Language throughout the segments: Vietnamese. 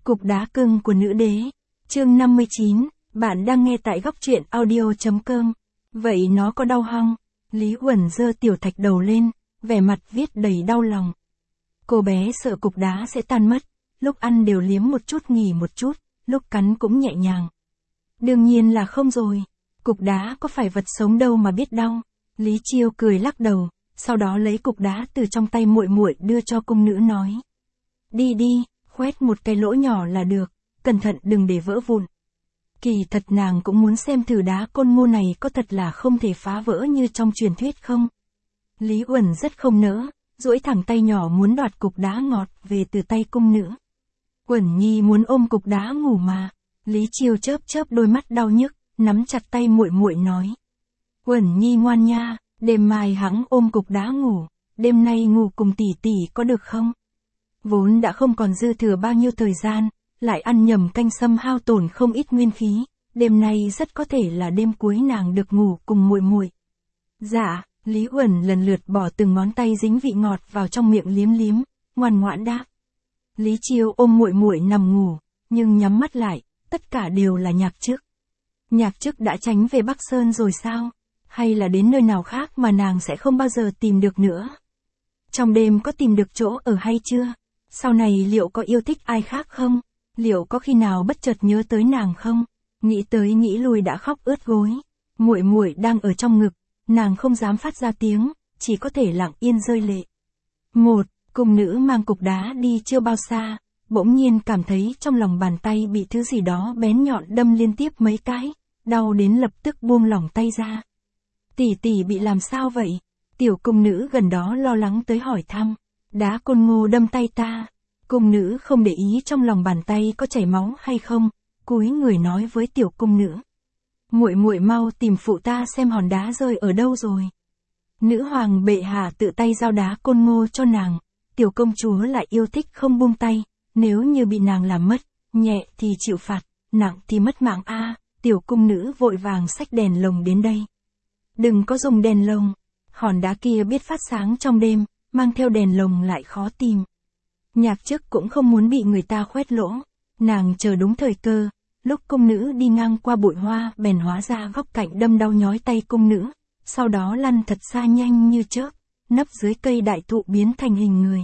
Cục đá cưng của nữ đế. Chương 59, bạn đang nghe tại góc truyện audio.com. Vậy nó có đau hông? Lý Uẩn giơ tiểu thạch đầu lên, vẻ mặt viết đầy đau lòng. Cô bé sợ cục đá sẽ tan mất, lúc ăn đều liếm một chút nghỉ một chút, lúc cắn cũng nhẹ nhàng. Đương nhiên là không rồi, cục đá có phải vật sống đâu mà biết đau. Lý Chiêu cười lắc đầu, sau đó lấy cục đá từ trong tay muội muội đưa cho cung nữ nói. Đi đi, khoét một cái lỗ nhỏ là được, cẩn thận đừng để vỡ vụn. Kỳ thật nàng cũng muốn xem thử đá côn ngô này có thật là không thể phá vỡ như trong truyền thuyết không. Lý Uẩn rất không nỡ, duỗi thẳng tay nhỏ muốn đoạt cục đá ngọt về từ tay cung nữ. Uẩn Nhi muốn ôm cục đá ngủ mà. Lý Chiêu chớp chớp đôi mắt đau nhức, nắm chặt tay muội muội nói. Uẩn Nhi ngoan nha, đêm mai hẵng ôm cục đá ngủ, đêm nay ngủ cùng tỷ tỷ có được không? Vốn đã không còn dư thừa bao nhiêu thời gian, lại ăn nhầm canh sâm hao tổn không ít nguyên khí, đêm nay rất có thể là đêm cuối nàng được ngủ cùng muội muội. Dạ, Lý Uẩn lần lượt bỏ từng ngón tay dính vị ngọt vào trong miệng liếm liếm, ngoan ngoãn đáp. Lý Chiêu ôm muội muội nằm ngủ, nhưng nhắm mắt lại, tất cả đều là Nhạc Chức. Nhạc Chức đã tránh về Bắc Sơn rồi sao? Hay là đến nơi nào khác mà nàng sẽ không bao giờ tìm được nữa? Trong đêm có tìm được chỗ ở hay chưa? Sau này liệu có yêu thích ai khác không? Liệu có khi nào bất chợt nhớ tới nàng không? Nghĩ tới nghĩ lui đã khóc ướt gối. Muội muội đang ở trong ngực, nàng không dám phát ra tiếng, chỉ có thể lặng yên rơi lệ. Cung nữ mang cục đá đi chưa bao xa, bỗng nhiên cảm thấy trong lòng bàn tay bị thứ gì đó bén nhọn đâm liên tiếp mấy cái, đau đến lập tức buông lỏng tay ra. Tỷ tỷ bị làm sao vậy? Tiểu cung nữ gần đó lo lắng tới hỏi thăm. Đá côn ngô đâm tay ta. Cung nữ không để ý trong lòng bàn tay có chảy máu hay không, cúi người nói với tiểu cung nữ. Muội muội mau tìm phụ ta xem hòn đá rơi ở đâu rồi. Nữ hoàng bệ hạ tự tay giao đá côn ngô cho nàng, tiểu công chúa lại yêu thích không buông tay, nếu như bị nàng làm mất, nhẹ thì chịu phạt, nặng thì mất mạng a. Tiểu cung nữ vội vàng xách đèn lồng đến đây. Đừng có dùng đèn lồng, hòn đá kia biết phát sáng trong đêm, mang theo đèn lồng lại khó tìm. Nhạc Chức cũng không muốn bị người ta khoét lỗ, nàng chờ đúng thời cơ, lúc cung nữ đi ngang qua bụi hoa bèn hóa ra góc cạnh đâm đau nhói tay cung nữ, sau đó lăn thật xa nhanh như chớp, nấp dưới cây đại thụ biến thành hình người.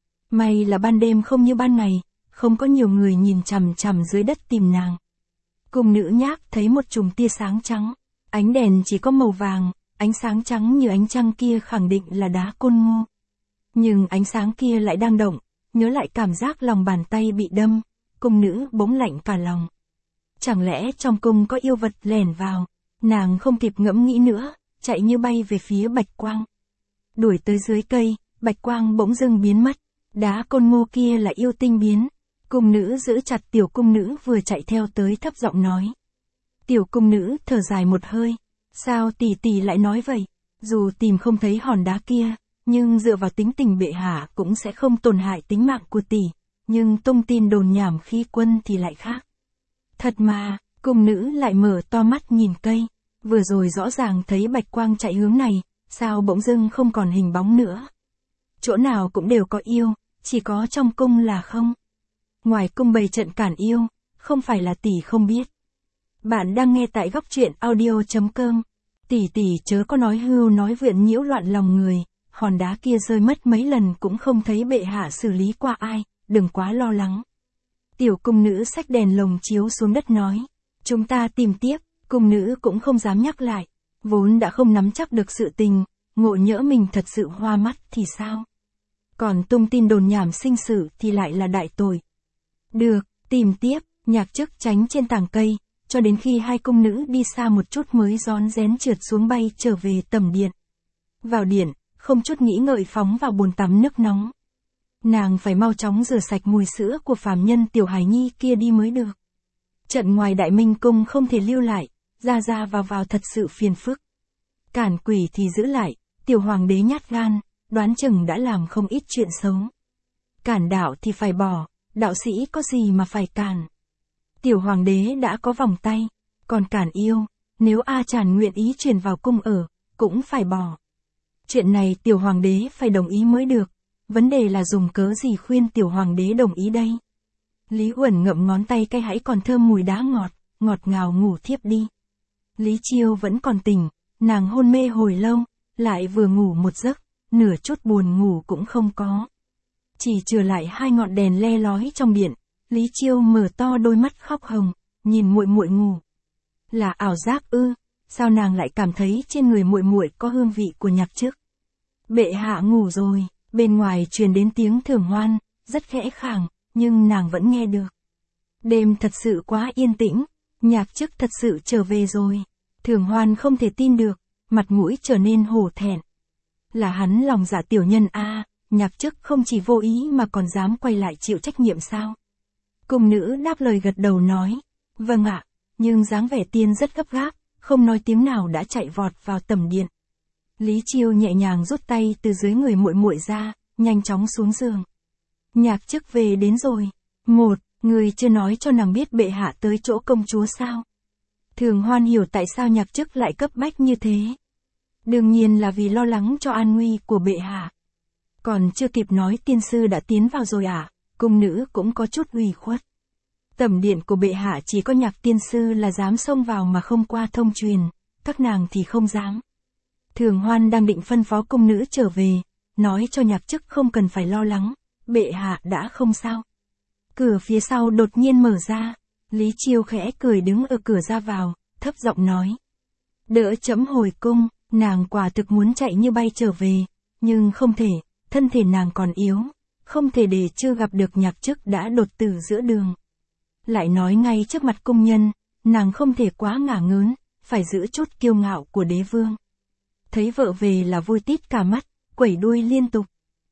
May là ban đêm không như ban ngày, không có nhiều người nhìn chằm chằm dưới đất tìm nàng. Cung nữ Nhác thấy một chùm tia sáng trắng, ánh đèn chỉ có màu vàng, ánh sáng trắng như ánh trăng kia khẳng định là đá côn ngô. Nhưng ánh sáng kia lại đang động, nhớ lại cảm giác lòng bàn tay bị đâm, cung nữ bỗng lạnh cả lòng. Chẳng lẽ trong cung có yêu vật lẻn vào? Nàng không kịp ngẫm nghĩ nữa, chạy như bay về phía bạch quang. Đuổi tới dưới cây, bạch quang bỗng dưng biến mất, đá côn ngô kia là yêu tinh biến. Cung nữ giữ chặt tiểu cung nữ vừa chạy theo tới thấp giọng nói. Tiểu cung nữ thở dài một hơi, sao tỷ tỷ lại nói vậy? Dù tìm không thấy hòn đá kia, nhưng dựa vào tính tình bệ hạ cũng sẽ không tổn hại tính mạng của tỷ, nhưng tung tin đồn nhảm khi quân thì lại khác. Thật mà, cung nữ lại mở to mắt nhìn cây, vừa rồi rõ ràng thấy bạch quang chạy hướng này, sao bỗng dưng không còn hình bóng nữa? Chỗ nào cũng đều có yêu, chỉ có trong cung là không. Ngoài cung bày trận cản yêu, không phải là tỷ không biết. Bạn đang nghe tại góc truyện audio.com. Tỷ tỷ chớ có nói hưu nói vượn nhiễu loạn lòng người, hòn đá kia rơi mất mấy lần cũng không thấy bệ hạ xử lý qua ai, đừng quá lo lắng. Tiểu cung nữ xách đèn lồng chiếu xuống đất nói. Chúng ta tìm tiếp, cung nữ cũng không dám nhắc lại, vốn đã không nắm chắc được sự tình, ngộ nhỡ mình thật sự hoa mắt thì sao? Còn tung tin đồn nhảm sinh sự thì lại là đại tội. Được, tìm tiếp, Nhạc Chức tránh trên tảng cây, cho đến khi hai cung nữ đi xa một chút mới rón rén trượt xuống bay trở về tầm điện. Vào điện, không chút nghĩ ngợi phóng vào bồn tắm nước nóng. Nàng phải mau chóng rửa sạch mùi sữa của phàm nhân tiểu hài nhi kia đi mới được. Trận ngoài Đại Minh cung không thể lưu lại, ra ra vào thật sự phiền phức. Cản quỷ thì giữ lại, tiểu hoàng đế nhát gan, đoán chừng đã làm không ít chuyện xấu. Cản đạo thì phải bỏ, đạo sĩ có gì mà phải cản. Tiểu hoàng đế đã có vòng tay, còn cản yêu, nếu A Tràn nguyện ý truyền vào cung ở, cũng phải bỏ. Chuyện này tiểu hoàng đế phải đồng ý mới được, vấn đề là dùng cớ gì khuyên tiểu hoàng đế đồng ý đây. Lý Uẩn ngậm ngón tay cái hãy còn thơm mùi đá ngọt, ngọt ngào ngủ thiếp đi. Lý Chiêu vẫn còn tỉnh, nàng hôn mê hồi lâu, lại vừa ngủ một giấc, nửa chút buồn ngủ cũng không có. Chỉ trừ lại 2 ngọn đèn le lói trong điện, Lý Chiêu mở to đôi mắt khóc hồng, nhìn muội muội ngủ. Là ảo giác ư? Sao nàng lại cảm thấy trên người muội muội có hương vị của Nhạc Chức? Bệ hạ ngủ rồi, bên ngoài truyền đến tiếng Thường Hoan, rất khẽ khàng, nhưng nàng vẫn nghe được. Đêm thật sự quá yên tĩnh, Nhạc Chức thật sự trở về rồi. Thường Hoan không thể tin được, mặt mũi trở nên hổ thẹn. Là hắn lòng dạ tiểu nhân a, Nhạc Chức không chỉ vô ý mà còn dám quay lại chịu trách nhiệm sao? Cung nữ đáp lời gật đầu nói, vâng ạ, nhưng dáng vẻ tiên rất gấp gáp, không nói tiếng nào đã chạy vọt vào tầm điện. Lý Chiêu nhẹ nhàng rút tay từ dưới người muội muội ra, nhanh chóng xuống giường. Nhạc Chức về đến rồi. Người chưa nói cho nàng biết bệ hạ tới chỗ công chúa sao? Thường Hoan hiểu tại sao Nhạc Chức lại cấp bách như thế. Đương nhiên là vì lo lắng cho an nguy của bệ hạ. Còn chưa kịp nói tiên sư đã tiến vào rồi à? Cung nữ cũng có chút ủy khuất. Tẩm điện của bệ hạ chỉ có Nhạc tiên sư là dám xông vào mà không qua thông truyền, các nàng thì không dám. Thường Hoan đang định phân phó cung nữ trở về, nói cho Nhạc Chức không cần phải lo lắng, bệ hạ đã không sao. Cửa phía sau đột nhiên mở ra, Lý Chiêu khẽ cười đứng ở cửa ra vào, thấp giọng nói. Đỡ chấm hồi cung, nàng quả thực muốn chạy như bay trở về, nhưng không thể, thân thể nàng còn yếu, không thể để chưa gặp được Nhạc Chức đã đột tử giữa đường. Lại nói ngay trước mặt cung nhân, nàng không thể quá ngả ngớn, phải giữ chút kiêu ngạo của đế vương. Thấy vợ về là vui tít cả mắt, quẩy đuôi liên tục.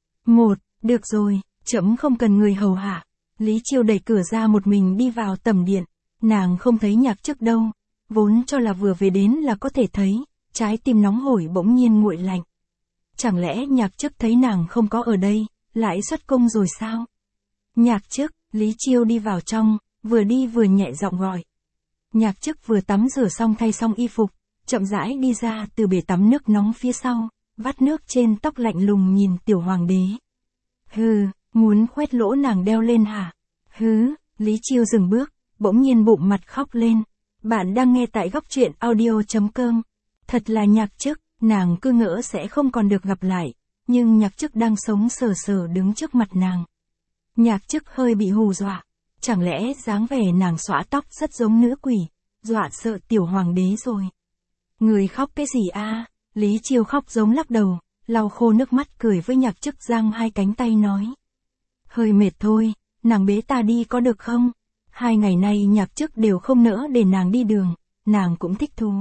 Được rồi, trẫm không cần người hầu hạ. Lý Chiêu đẩy cửa ra một mình đi vào tầm điện, nàng không thấy Nhạc Chức đâu, vốn cho là vừa về đến là có thể thấy, trái tim nóng hổi bỗng nhiên nguội lạnh. Chẳng lẽ Nhạc Chức thấy nàng không có ở đây, lại xuất cung rồi sao? Nhạc Chức, Lý Chiêu đi vào trong, vừa đi vừa nhẹ giọng gọi. Nhạc Chức vừa tắm rửa xong thay xong y phục, chậm rãi đi ra từ bể tắm nước nóng phía sau, vắt nước trên tóc lạnh lùng nhìn tiểu hoàng đế. Hừ, muốn khoét lỗ nàng đeo lên hả? Hứ, Lý Chiêu dừng bước, bỗng nhiên bụng mặt khóc lên. Bạn đang nghe tại góc truyện audio.com. Thật là Nhạc Chức, nàng cứ ngỡ sẽ không còn được gặp lại, nhưng Nhạc Chức đang sống sờ sờ đứng trước mặt nàng. Nhạc Chức hơi bị hù dọa, chẳng lẽ dáng vẻ nàng xõa tóc rất giống nữ quỷ, dọa sợ tiểu hoàng đế rồi. Người khóc cái gì a? Lý Chiêu khóc giống lắc đầu, lau khô nước mắt cười với Nhạc Chức giang 2 cánh tay nói. Hơi mệt thôi, nàng bế ta đi có được không? 2 ngày nay Nhạc Chức đều không nỡ để nàng đi đường, nàng cũng thích thú.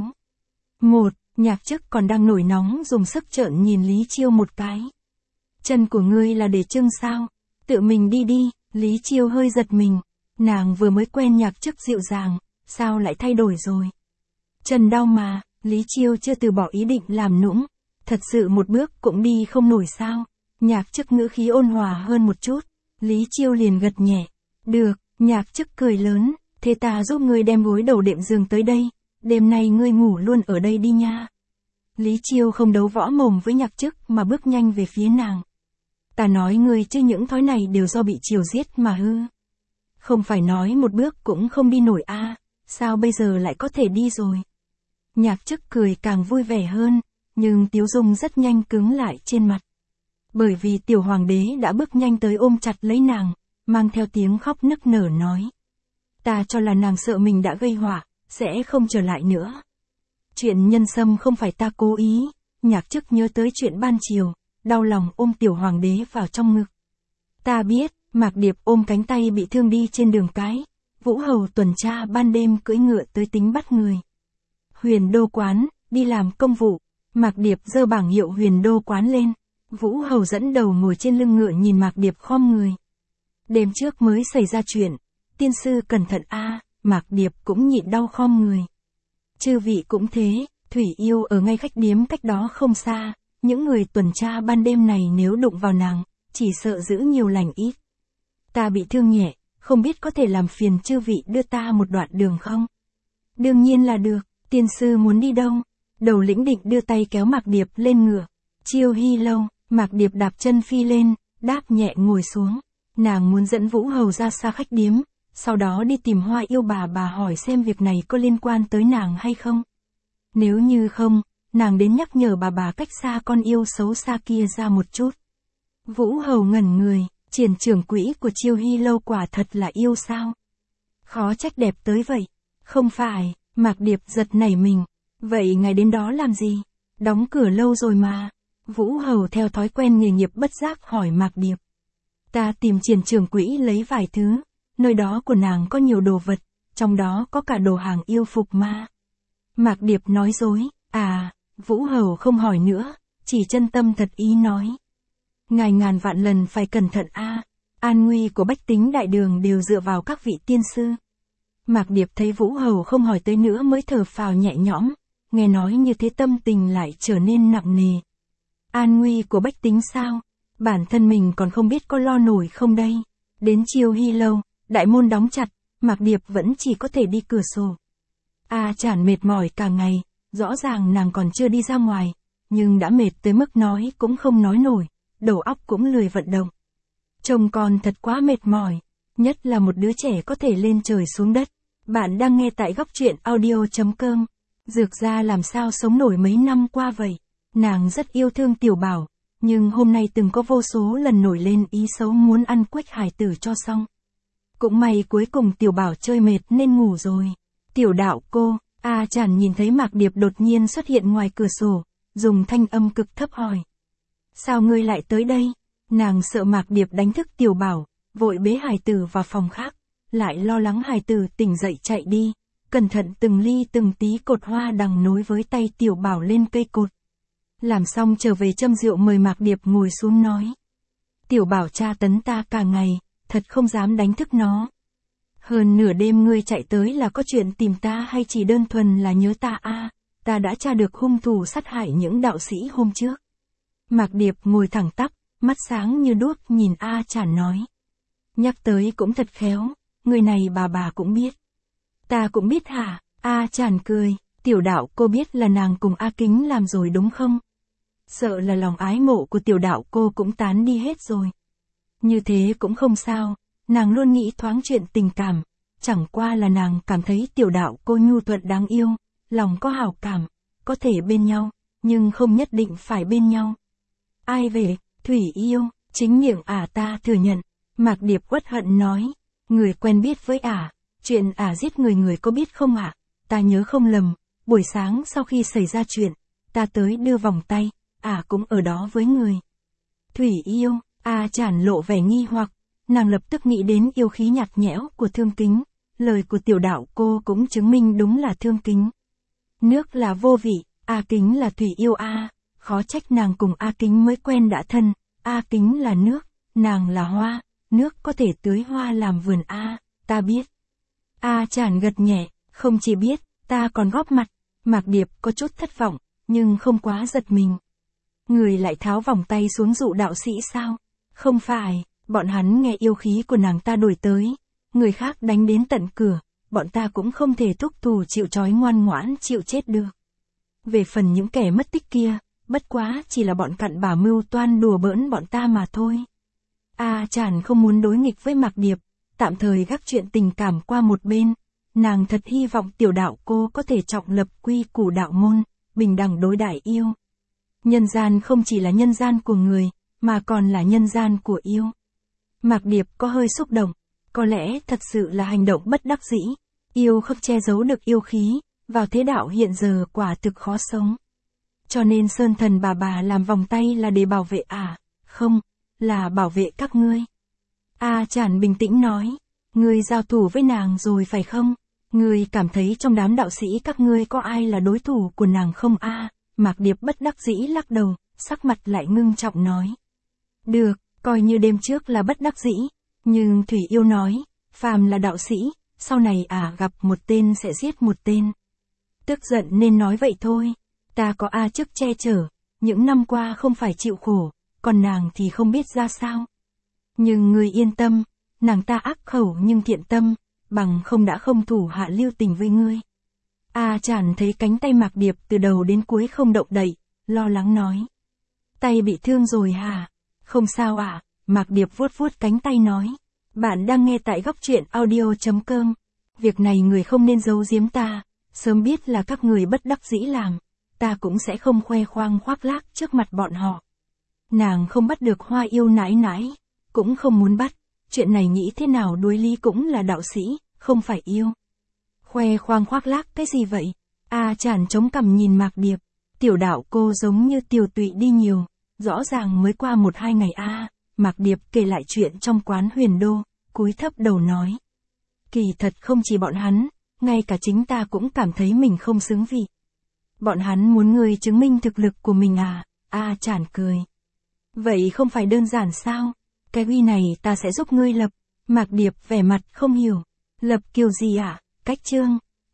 Nhạc Chức còn đang nổi nóng dùng sức trợn nhìn Lý Chiêu một cái. Chân của ngươi là để trưng sao? Tự mình đi đi, Lý Chiêu hơi giật mình. Nàng vừa mới quen Nhạc Chức dịu dàng, sao lại thay đổi rồi? Chân đau mà, Lý Chiêu chưa từ bỏ ý định làm nũng. Thật sự một bước cũng đi không nổi sao? Nhạc Chức ngữ khí ôn hòa hơn một chút. Lý Chiêu liền gật nhẹ. Được, Nhạc Chức cười lớn, thế ta giúp ngươi đem gối đầu đệm giường tới đây. Đêm nay ngươi ngủ luôn ở đây đi nha. Lý Chiêu không đấu võ mồm với Nhạc Chức mà bước nhanh về phía nàng. Ta nói ngươi chứ những thói này đều do bị chiều giết mà hư. Không phải nói một bước cũng không đi nổi a, sao bây giờ lại có thể đi rồi? Nhạc Chức cười càng vui vẻ hơn, nhưng tiếu dung rất nhanh cứng lại trên mặt. Bởi vì tiểu hoàng đế đã bước nhanh tới ôm chặt lấy nàng, mang theo tiếng khóc nức nở nói. Ta cho là nàng sợ mình đã gây họa, sẽ không trở lại nữa. Chuyện nhân sâm không phải ta cố ý, Nhạc Chức nhớ tới chuyện ban chiều, đau lòng ôm tiểu hoàng đế vào trong ngực. Ta biết, Mạc Điệp ôm cánh tay bị thương đi trên đường cái, Vũ Hầu tuần tra ban đêm cưỡi ngựa tới tính bắt người. Huyền Đô Quán, đi làm công vụ, Mạc Điệp giơ bảng hiệu Huyền Đô Quán lên, Vũ Hầu dẫn đầu ngồi trên lưng ngựa nhìn Mạc Điệp khom người. Đêm trước mới xảy ra chuyện, tiên sư cẩn thận a, Mạc Điệp cũng nhịn đau khom người. Chư vị cũng thế, Thủy Yêu ở ngay khách điếm cách đó không xa, những người tuần tra ban đêm này nếu đụng vào nàng, chỉ sợ giữ nhiều lành ít. Ta bị thương nhẹ, không biết có thể làm phiền chư vị đưa ta một đoạn đường không? Đương nhiên là được, tiên sư muốn đi đâu? Đầu lĩnh định đưa tay kéo Mạc Điệp lên ngựa. Chiêu Hy Lâu, Mạc Điệp đạp chân phi lên, đáp nhẹ ngồi xuống. Nàng muốn dẫn Vũ Hầu ra xa khách điếm, sau đó đi tìm Hoa Yêu bà hỏi xem việc này có liên quan tới nàng hay không. Nếu như không, nàng đến nhắc nhở bà cách xa con yêu xấu xa kia ra một chút. Vũ Hầu ngẩn người, Triển trưởng quỹ của Chiêu Hy Lâu quả thật là yêu sao? Khó trách đẹp tới vậy. Không phải, Mạc Điệp giật nảy mình. Vậy ngài đến đó làm gì? Đóng cửa lâu rồi mà. Vũ Hầu theo thói quen nghề nghiệp bất giác hỏi Mạc Điệp. Ta tìm Triển trưởng quỹ lấy vài thứ, nơi đó của nàng có nhiều đồ vật, trong đó có cả đồ hàng yêu phục ma. Mạc Điệp nói dối, Vũ Hầu không hỏi nữa, chỉ chân tâm thật ý nói. Ngài ngàn vạn lần phải cẩn thận an nguy của bách tính đại đường đều dựa vào các vị tiên sư. Mạc Điệp thấy Vũ Hầu không hỏi tới nữa mới thở phào nhẹ nhõm, nghe nói như thế tâm tình lại trở nên nặng nề. An nguy của bách tính sao? Bản thân mình còn không biết có lo nổi không đây. Đến Chiêu Hy Lâu, đại môn đóng chặt, Mạc Điệp vẫn chỉ có thể đi cửa sổ. Chản mệt mỏi cả ngày, rõ ràng nàng còn chưa đi ra ngoài, nhưng đã mệt tới mức nói cũng không nói nổi, đầu óc cũng lười vận động. Trông con thật quá mệt mỏi, nhất là một đứa trẻ có thể lên trời xuống đất. Bạn đang nghe tại góc truyện audio.com. Dược ra làm sao sống nổi mấy năm qua vậy? Nàng rất yêu thương Tiểu Bảo, nhưng hôm nay từng có vô số lần nổi lên ý xấu muốn ăn quách hải tử cho xong. Cũng may cuối cùng Tiểu Bảo chơi mệt nên ngủ rồi. Tiểu đạo cô, Chản nhìn thấy Mạc Điệp đột nhiên xuất hiện ngoài cửa sổ, dùng thanh âm cực thấp hỏi. Sao ngươi lại tới đây? Nàng sợ Mạc Điệp đánh thức Tiểu Bảo, vội bế hài tử vào phòng khác, lại lo lắng hài tử tỉnh dậy chạy đi, cẩn thận từng ly từng tí cột hoa đằng nối với tay Tiểu Bảo lên cây cột. Làm xong trở về châm rượu mời Mạc Điệp ngồi xuống nói. Tiểu Bảo tra tấn ta cả ngày, thật không dám đánh thức nó. Hơn nửa đêm ngươi chạy tới là có chuyện tìm ta hay chỉ đơn thuần là nhớ ta ta đã tra được hung thủ sát hại những đạo sĩ hôm trước. Mạc Điệp ngồi thẳng tắp, mắt sáng như đuốc nhìn Chản nói. Nhắc tới cũng thật khéo, người này bà cũng biết. Ta cũng biết hả? Chản cười, Tiểu đạo cô biết là nàng cùng A Kính làm rồi đúng không? Sợ là lòng ái mộ của Tiểu đạo cô cũng tán đi hết rồi. Như thế cũng không sao, nàng luôn nghĩ thoáng chuyện tình cảm, chẳng qua là nàng cảm thấy Tiểu đạo cô nhu thuận đáng yêu, lòng có hảo cảm, có thể bên nhau, nhưng không nhất định phải bên nhau. Ai về, Thủy yêu, chính miệng ta thừa nhận. Mạc Điệp uất hận nói, người quen biết với chuyện giết người có biết không Ta nhớ không lầm, buổi sáng sau khi xảy ra chuyện, ta tới đưa vòng tay, cũng ở đó với người. Thủy yêu, Chản lộ vẻ nghi hoặc, nàng lập tức nghĩ đến yêu khí nhạt nhẽo của Thương Kính, lời của Tiểu đạo cô cũng chứng minh đúng là Thương Kính. Nước là vô vị, A Kính là thủy yêu khó trách nàng cùng A Kính mới quen đã thân, A Kính là nước, nàng là hoa, nước có thể tưới hoa làm vườn ta biết. Chản gật nhẹ, không chỉ biết, ta còn góp mặt. Mạc Điệp có chút thất vọng, nhưng không quá giật mình. Người lại tháo vòng tay xuống dụ đạo sĩ sao? Không phải, bọn hắn nghe yêu khí của nàng ta đuổi tới, người khác đánh đến tận cửa, bọn ta cũng không thể thúc thủ chịu trói ngoan ngoãn chịu chết được. Về phần những kẻ mất tích kia, bất quá chỉ là bọn cặn bả mưu toan đùa bỡn bọn ta mà thôi. Chản không muốn đối nghịch với Mạc Điệp, tạm thời gác chuyện tình cảm qua một bên, nàng thật hy vọng Tiểu đạo cô có thể trọng lập quy củ đạo môn, bình đẳng đối đãi yêu. Nhân gian không chỉ là nhân gian của người, mà còn là nhân gian của yêu. Mạc Điệp có hơi xúc động, có lẽ thật sự là hành động bất đắc dĩ, yêu không che giấu được yêu khí, vào thế đạo hiện giờ quả thực khó sống. Cho nên Sơn Thần bà làm vòng tay là để bảo vệ không, là bảo vệ các ngươi. Chản bình tĩnh nói, ngươi giao thủ với nàng rồi phải không? Ngươi cảm thấy trong đám đạo sĩ các ngươi có ai là đối thủ của nàng không Mạc Điệp bất đắc dĩ lắc đầu, sắc mặt lại ngưng trọng nói. Được, coi như đêm trước là bất đắc dĩ, nhưng Thủy yêu nói, phàm là đạo sĩ, sau này gặp một tên sẽ giết một tên. Tức giận nên nói vậy thôi, ta có chức che chở, những năm qua không phải chịu khổ, còn nàng thì không biết ra sao. Nhưng ngươi yên tâm, nàng ta ác khẩu nhưng thiện tâm, bằng không đã không thủ hạ lưu tình với ngươi. Chản thấy cánh tay Mạc Điệp từ đầu đến cuối không động đậy, lo lắng nói. Tay bị thương rồi hả? Không sao Mạc Điệp vuốt vuốt cánh tay nói. Bạn đang nghe tại góc truyện audio.com. Việc này người không nên giấu giếm ta, sớm biết là các người bất đắc dĩ làm, ta cũng sẽ không khoe khoang khoác lác trước mặt bọn họ. Nàng không bắt được Hoa Yêu nãi nãi, cũng không muốn bắt, chuyện này nghĩ thế nào đối lý cũng là đạo sĩ, không phải yêu. Khoe khoang khoác lác cái gì vậy? A Chản chống cằm nhìn Mạc Điệp, tiểu đạo cô giống như tiều tụy đi nhiều, rõ ràng mới qua 1-2 ngày a. Mạc Điệp kể lại chuyện trong quán Huyền Đô, cúi thấp đầu nói. Kỳ thật không chỉ bọn hắn, ngay cả chính ta cũng cảm thấy mình không xứng vị. Bọn hắn muốn ngươi chứng minh thực lực của mình à? A Chản cười. Vậy không phải đơn giản sao? Cái uy này ta sẽ giúp ngươi lập. Mạc Điệp vẻ mặt không hiểu. Lập kiểu gì ạ? Cách chương.